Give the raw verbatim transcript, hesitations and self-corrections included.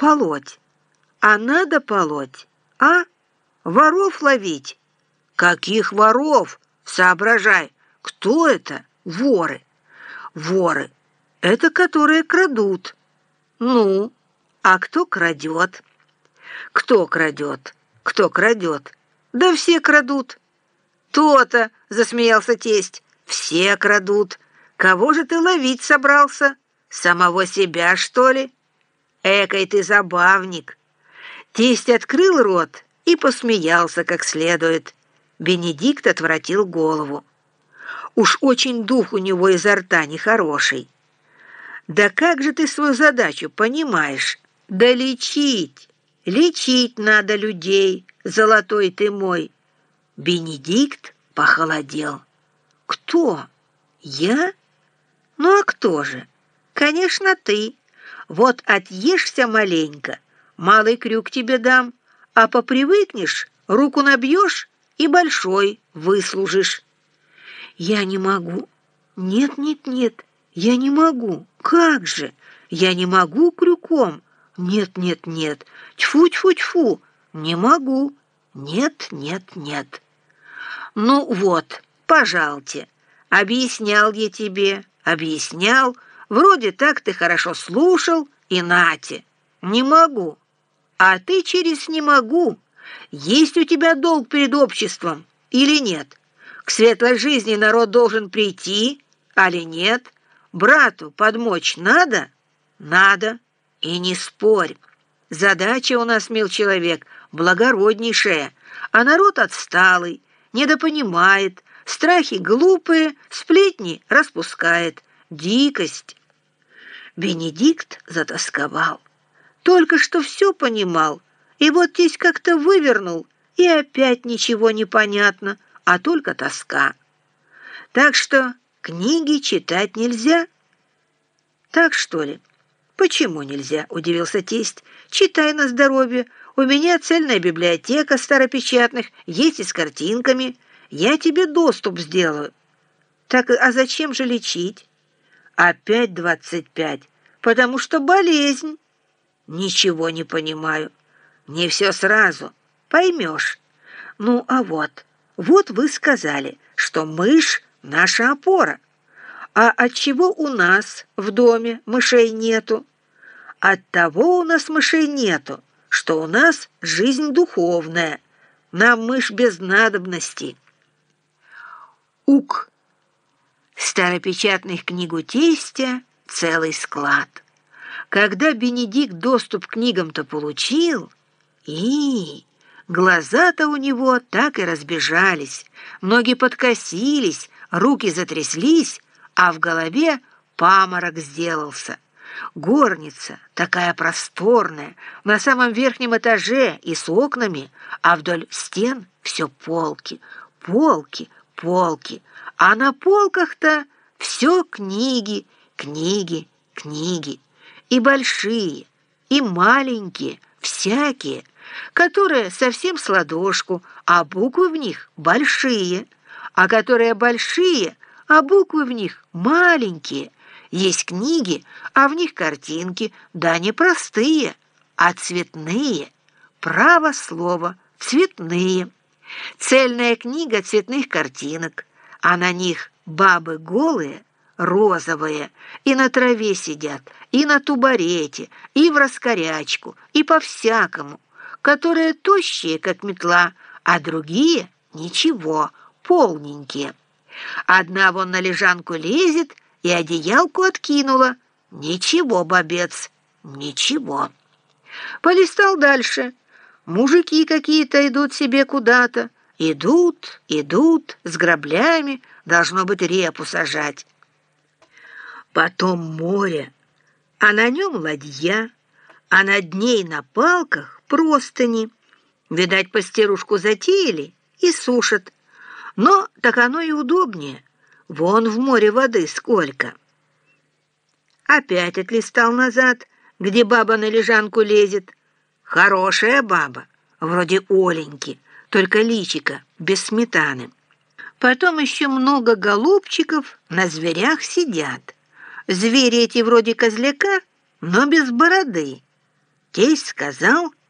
полоть. А надо полоть, а? Воров ловить. Каких воров? Соображай. Кто это? Воры. Воры. Это которые крадут. Ну, а кто крадет? Кто крадет? Кто крадет? Да все крадут. То-то, засмеялся тесть. Все крадут. Кого же ты ловить собрался? Самого себя, что ли? Экой ты забавник. Тесть открыл рот и посмеялся как следует. Бенедикт отвратил голову. Уж очень дух у него изо рта нехороший. Да как же ты свою задачу понимаешь? Да лечить, лечить надо людей, золотой ты мой. Бенедикт похолодел. Кто? Я? Ну а кто же? Конечно, ты. Вот отъешься маленько, малый крюк тебе дам, а попривыкнешь, руку набьешь и большой выслужишь. Я не могу. Нет, нет, нет, я не могу. Как же? Я не могу крюком. Нет, нет, нет. Тьфу-тьфу-тьфу. Не могу. Нет, нет, нет. Ну вот, пожалуйте. Объяснял я тебе, объяснял. Вроде так ты хорошо слушал, и нате. Не могу. А ты через «не могу». Есть у тебя долг перед обществом или нет? К светлой жизни народ должен прийти, али нет? Брату подмочь надо? Надо. И не спорь. Задача у нас, мил человек, благороднейшая, а народ отсталый, недопонимает, страхи глупые, сплетни распускает. Дикость. Бенедикт затосковал. Только что все понимал, и вот тесть как-то вывернул, и опять ничего не понятно, а только тоска. Так что книги читать нельзя. Так что ли? Почему нельзя? Удивился тесть. Читай на здоровье. У меня цельная библиотека старопечатных, есть и с картинками. Я тебе доступ сделаю. Так а зачем же лечить? Опять двадцать пять. Потому что болезнь. Ничего не понимаю. Не все сразу. Поймешь. Ну, а вот. Вот вы сказали, что мышь — наша опора. А отчего у нас в доме мышей нету? Оттого у нас мышей нету, что у нас жизнь духовная. Нам мышь без надобности. Ук. Старопечатных книг у тестя целый склад. Когда Бенедикт доступ к книгам-то получил, и глаза-то у него так и разбежались, ноги подкосились, руки затряслись, а в голове паморок сделался. Горница такая просторная, на самом верхнем этаже и с окнами, а вдоль стен все полки, полки, полки, а на полках-то все книги, книги, книги, и большие, и маленькие, всякие, которые совсем с ладошку, а буквы в них большие, а которые большие, а буквы в них маленькие. Есть книги, а в них картинки, да не простые, а цветные. Право слово, цветные. Цельная книга цветных картинок, а на них бабы голые, розовые, и на траве сидят, и на тубарете, и в раскорячку, и по-всякому, которые тощие, как метла, а другие — ничего, полненькие. Одна вон на лежанку лезет и одеялку откинула. Ничего, бобец, ничего. Полистал дальше. Мужики какие-то идут себе куда-то. Идут, идут, с граблями, должно быть, репу сажать. Потом море, а на нем ладья, а над ней на палках простыни. Видать, постирушку затеяли и сушат. Но так оно и удобнее. Вон в море воды сколько. Опять отлистал назад, где баба на лежанку лезет. Хорошая баба, вроде Оленьки, только личика, без сметаны. Потом еще много голубчиков на зверях сидят. Звери эти вроде козляка, но без бороды. Тесть сказал: